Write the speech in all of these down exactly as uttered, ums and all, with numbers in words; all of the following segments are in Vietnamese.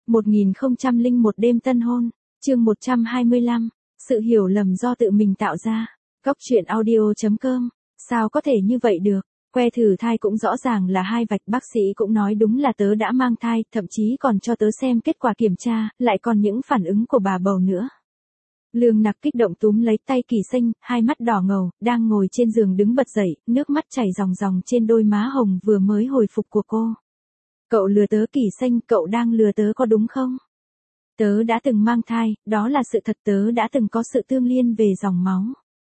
một nghìn không trăm lẻ một đêm tân hôn, chương một trăm hai mươi lăm, sự hiểu lầm do tự mình tạo ra. Góc truyện audio chấm com, sao có thể như vậy được, que thử thai cũng rõ ràng là hai vạch, bác sĩ cũng nói đúng là tớ đã mang thai, thậm chí còn cho tớ xem kết quả kiểm tra, lại còn những phản ứng của bà bầu nữa. Lương Nặc kích động túm lấy tay Kỳ Sinh, hai mắt đỏ ngầu, đang ngồi trên giường đứng bật dậy, nước mắt chảy ròng ròng trên đôi má hồng vừa mới hồi phục của cô. Cậu lừa tớ Kỳ Sinh, cậu đang lừa tớ có đúng không? Tớ đã từng mang thai, đó là sự thật, tớ đã từng có sự tương liên về dòng máu.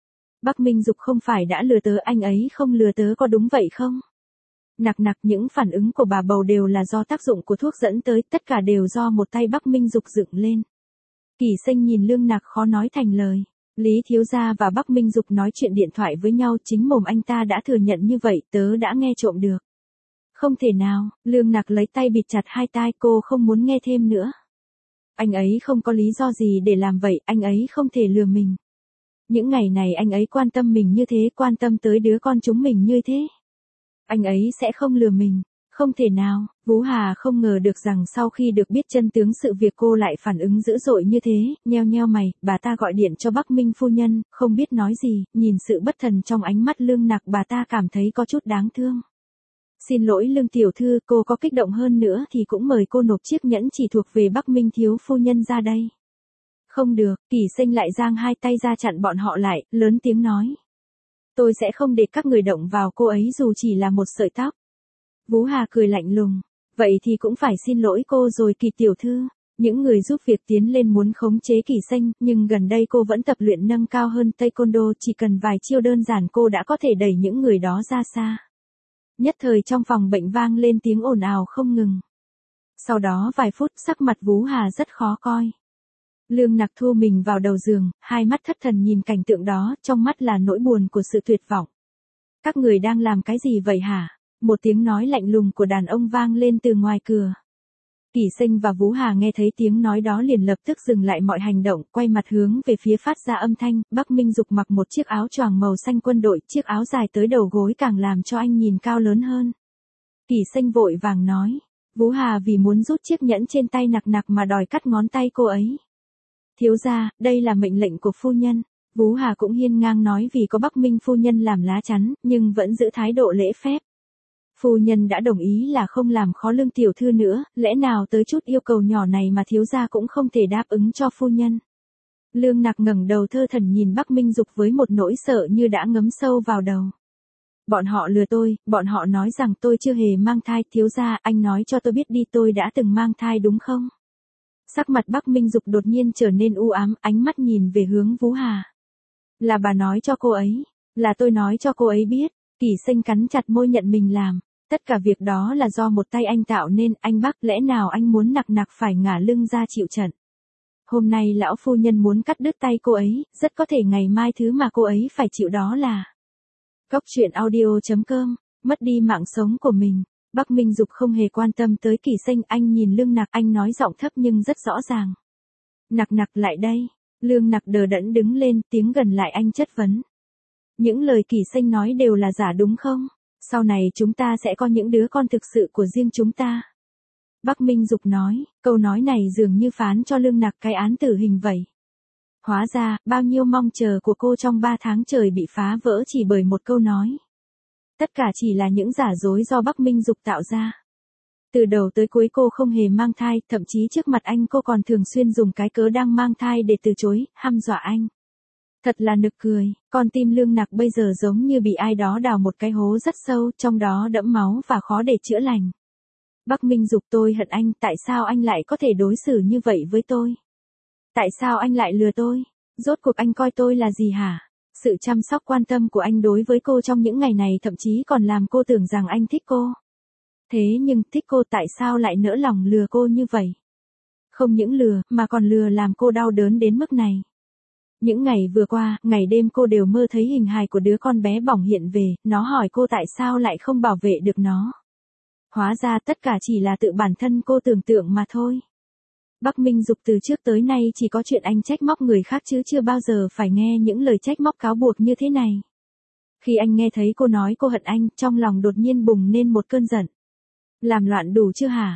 Bắc Minh Dục không phải đã lừa tớ, anh ấy không lừa tớ có đúng vậy không? Nặc nặc, những phản ứng của bà bầu đều là do tác dụng của thuốc dẫn tới, tất cả đều do một tay Bắc Minh Dục dựng lên. Kỳ Sinh nhìn Lương Nặc khó nói thành lời. Lý thiếu gia và Bắc Minh Dục nói chuyện điện thoại với nhau, chính mồm anh ta đã thừa nhận như vậy, tớ đã nghe trộm được. Không thể nào, Lương Nặc lấy tay bịt chặt hai tai, cô không muốn nghe thêm nữa. Anh ấy không có lý do gì để làm vậy, anh ấy không thể lừa mình. Những ngày này anh ấy quan tâm mình như thế, quan tâm tới đứa con chúng mình như thế. Anh ấy sẽ không lừa mình, không thể nào. Vũ Hà không ngờ được rằng sau khi được biết chân tướng sự việc cô lại phản ứng dữ dội như thế, nheo nheo mày, bà ta gọi điện cho Bắc Minh phu nhân, không biết nói gì, nhìn sự bất thần trong ánh mắt Lương Nặc bà ta cảm thấy có chút đáng thương. Xin lỗi Lương tiểu thư, cô có kích động hơn nữa thì cũng mời cô nộp chiếc nhẫn chỉ thuộc về Bắc Minh thiếu phu nhân ra đây. Không được, Kỳ Sinh lại giang hai tay ra chặn bọn họ lại, lớn tiếng nói. Tôi sẽ không để các người động vào cô ấy dù chỉ là một sợi tóc. Vũ Hà cười lạnh lùng. Vậy thì cũng phải xin lỗi cô rồi Kỳ tiểu thư. Những người giúp việc tiến lên muốn khống chế Kỳ Sinh, nhưng gần đây cô vẫn tập luyện nâng cao hơn taekwondo, chỉ cần vài chiêu đơn giản cô đã có thể đẩy những người đó ra xa. Nhất thời trong phòng bệnh vang lên tiếng ồn ào không ngừng. Sau đó vài phút sắc mặt Vũ Hà rất khó coi. Lương Nặc thu mình vào đầu giường, hai mắt thất thần nhìn cảnh tượng đó, trong mắt là nỗi buồn của sự tuyệt vọng. Các người đang làm cái gì vậy hả? Một tiếng nói lạnh lùng của đàn ông vang lên từ ngoài cửa. Kỳ Sinh và Vũ Hà nghe thấy tiếng nói đó liền lập tức dừng lại mọi hành động, quay mặt hướng về phía phát ra âm thanh. Bắc Minh Dục mặc một chiếc áo choàng màu xanh quân đội, chiếc áo dài tới đầu gối càng làm cho anh nhìn cao lớn hơn. Kỳ Sinh vội vàng nói, Vũ Hà vì muốn rút chiếc nhẫn trên tay Nặc Nặc mà đòi cắt ngón tay cô ấy. Thiếu gia, đây là mệnh lệnh của phu nhân. Vũ Hà cũng hiên ngang nói vì có Bắc Minh phu nhân làm lá chắn, nhưng vẫn giữ thái độ lễ phép. Phu nhân đã đồng ý là không làm khó Lương tiểu thư nữa, lẽ nào tới chút yêu cầu nhỏ này mà thiếu gia cũng không thể đáp ứng cho phu nhân. Lương Nặc ngẩng đầu thơ thẩn nhìn Bắc Minh Dục với một nỗi sợ như đã ngấm sâu vào đầu. Bọn họ lừa tôi, bọn họ nói rằng tôi chưa hề mang thai, thiếu gia, anh nói cho tôi biết đi, tôi đã từng mang thai đúng không? Sắc mặt Bắc Minh Dục đột nhiên trở nên u ám, ánh mắt nhìn về hướng Vũ Hà. Là bà nói cho cô ấy, là tôi nói cho cô ấy biết. Kỳ Sinh cắn chặt môi nhận mình làm. Tất cả việc đó là do một tay anh tạo nên, anh Bắc, lẽ nào anh muốn Nặc Nặc phải ngả lưng ra chịu trận. Hôm nay lão phu nhân muốn cắt đứt tay cô ấy, rất có thể ngày mai thứ mà cô ấy phải chịu đó là. Góc truyện audio chấm com, mất đi mạng sống của mình. Bắc Minh Dục không hề quan tâm tới Kỳ Sinh, anh nhìn Lương Nặc, anh nói giọng thấp nhưng rất rõ ràng. Nặc Nặc lại đây. Lương Nặc đờ đẫn đứng lên, tiếng gần lại anh chất vấn. Những lời Kỳ Sinh nói đều là giả đúng không? Sau này chúng ta sẽ có những đứa con thực sự của riêng chúng ta. Bắc Minh Dục nói, câu nói này dường như phán cho Lương Nặc cái án tử hình vậy. Hóa ra, bao nhiêu mong chờ của cô trong ba tháng trời bị phá vỡ chỉ bởi một câu nói. Tất cả chỉ là những giả dối do Bắc Minh Dục tạo ra. Từ đầu tới cuối cô không hề mang thai, thậm chí trước mặt anh cô còn thường xuyên dùng cái cớ đang mang thai để từ chối, hăm dọa anh. Thật là nực cười, con tim Lương Nặc bây giờ giống như bị ai đó đào một cái hố rất sâu, trong đó đẫm máu và khó để chữa lành. Bắc Minh Dục, tôi hận anh, tại sao anh lại có thể đối xử như vậy với tôi? Tại sao anh lại lừa tôi? Rốt cuộc anh coi tôi là gì hả? Sự chăm sóc quan tâm của anh đối với cô trong những ngày này thậm chí còn làm cô tưởng rằng anh thích cô. Thế nhưng thích cô tại sao lại nỡ lòng lừa cô như vậy? Không những lừa, mà còn lừa làm cô đau đớn đến mức này. Những ngày vừa qua, ngày đêm cô đều mơ thấy hình hài của đứa con bé bỏng hiện về, nó hỏi cô tại sao lại không bảo vệ được nó. Hóa ra tất cả chỉ là tự bản thân cô tưởng tượng mà thôi. Bắc Minh Dục từ trước tới nay chỉ có chuyện anh trách móc người khác chứ chưa bao giờ phải nghe những lời trách móc cáo buộc như thế này. Khi anh nghe thấy cô nói cô hận anh, trong lòng đột nhiên bùng lên một cơn giận. Làm loạn đủ chưa hả?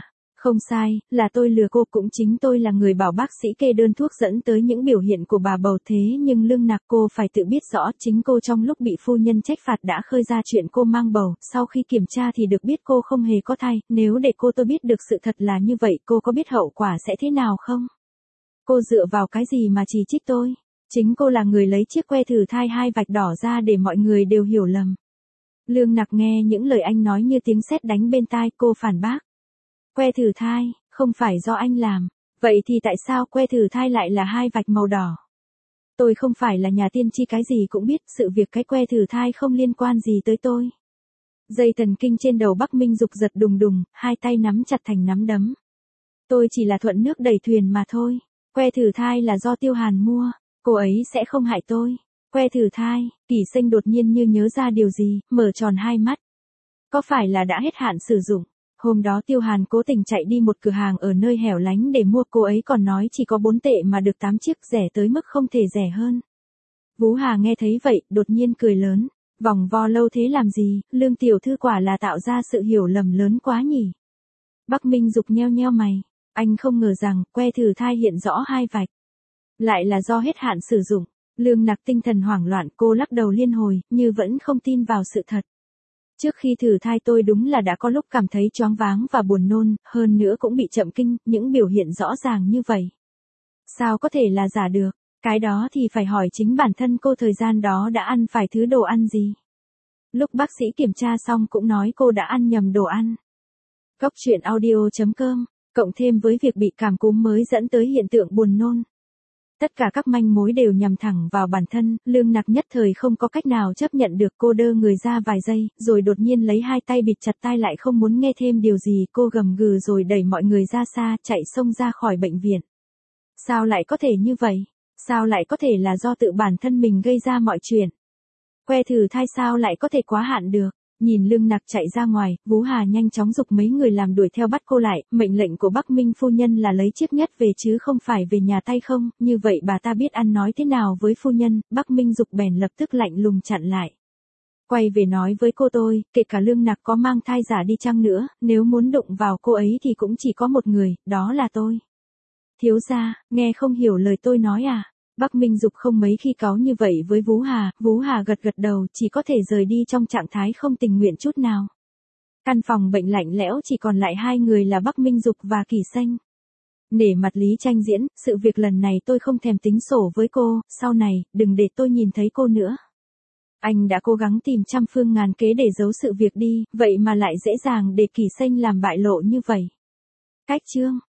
Không sai, là tôi lừa cô, cũng chính tôi là người bảo bác sĩ kê đơn thuốc dẫn tới những biểu hiện của bà bầu, thế nhưng Lương Nặc cô phải tự biết rõ, chính cô trong lúc bị phu nhân trách phạt đã khơi ra chuyện cô mang bầu, sau khi kiểm tra thì được biết cô không hề có thai, nếu để cô tôi biết được sự thật là như vậy, cô có biết hậu quả sẽ thế nào không? Cô dựa vào cái gì mà chỉ trích tôi? Chính cô là người lấy chiếc que thử thai hai vạch đỏ ra để mọi người đều hiểu lầm. Lương Nặc nghe những lời anh nói như tiếng sét đánh bên tai, cô phản bác. Que thử thai, không phải do anh làm, vậy thì tại sao que thử thai lại là hai vạch màu đỏ? Tôi không phải là nhà tiên tri cái gì cũng biết, sự việc cái que thử thai không liên quan gì tới tôi. Dây thần kinh trên đầu Bắc Minh Dục giật đùng đùng, hai tay nắm chặt thành nắm đấm. Tôi chỉ là thuận nước đẩy thuyền mà thôi, que thử thai là do Tiêu Hàn mua, cô ấy sẽ không hại tôi. Que thử thai, Kỷ Sinh đột nhiên như nhớ ra điều gì, mở tròn hai mắt. Có phải là đã hết hạn sử dụng? Hôm đó Tiêu Hàn cố tình chạy đi một cửa hàng ở nơi hẻo lánh để mua, cô ấy còn nói chỉ có bốn tệ mà được tám chiếc, rẻ tới mức không thể rẻ hơn. Vú Hà nghe thấy vậy, đột nhiên cười lớn. Vòng vo lâu thế làm gì, Lương tiểu thư quả là tạo ra sự hiểu lầm lớn quá nhỉ. Bắc Minh Dục nheo nheo mày, anh không ngờ rằng que thử thai hiện rõ hai vạch. Lại là do hết hạn sử dụng. Lương Nặc tinh thần hoảng loạn, cô lắc đầu liên hồi, như vẫn không tin vào sự thật. Trước khi thử thai tôi đúng là đã có lúc cảm thấy choáng váng và buồn nôn, hơn nữa cũng bị chậm kinh, những biểu hiện rõ ràng như vậy. Sao có thể là giả được, cái đó thì phải hỏi chính bản thân cô thời gian đó đã ăn phải thứ đồ ăn gì. Lúc bác sĩ kiểm tra xong cũng nói cô đã ăn nhầm đồ ăn. Cốc truyện audio chấm com, cộng thêm với việc bị cảm cúm mới dẫn tới hiện tượng buồn nôn. Tất cả các manh mối đều nhằm thẳng vào bản thân, Lương Nặc nhất thời không có cách nào chấp nhận được, cô đơ người ra vài giây, rồi đột nhiên lấy hai tay bịt chặt tai lại không muốn nghe thêm điều gì, cô gầm gừ rồi đẩy mọi người ra xa, chạy xông ra khỏi bệnh viện. Sao lại có thể như vậy? Sao lại có thể là do tự bản thân mình gây ra mọi chuyện? Que thử thai sao lại có thể quá hạn được? Nhìn Lương Nặc chạy ra ngoài, Vú Hà nhanh chóng giục mấy người làm đuổi theo bắt cô lại, mệnh lệnh của Bắc Minh phu nhân là lấy chiếc nhất về chứ không phải về nhà tay không, như vậy bà ta biết ăn nói thế nào với phu nhân, Bắc Minh Dục bèn lập tức lạnh lùng chặn lại. Quay về nói với cô tôi, kể cả Lương Nặc có mang thai giả đi chăng nữa, nếu muốn đụng vào cô ấy thì cũng chỉ có một người, đó là tôi. Thiếu gia, nghe không hiểu lời tôi nói à? Bắc Minh Dục không mấy khi cáu như vậy với Vú Hà, Vú Hà gật gật đầu, chỉ có thể rời đi trong trạng thái không tình nguyện chút nào. Căn phòng bệnh lạnh lẽo chỉ còn lại hai người là Bắc Minh Dục và Kỷ Sinh. Nể mặt Lý Tranh diễn, sự việc lần này tôi không thèm tính sổ với cô, sau này, đừng để tôi nhìn thấy cô nữa. Anh đã cố gắng tìm trăm phương ngàn kế để giấu sự việc đi, vậy mà lại dễ dàng để Kỷ Sinh làm bại lộ như vậy. Cách chương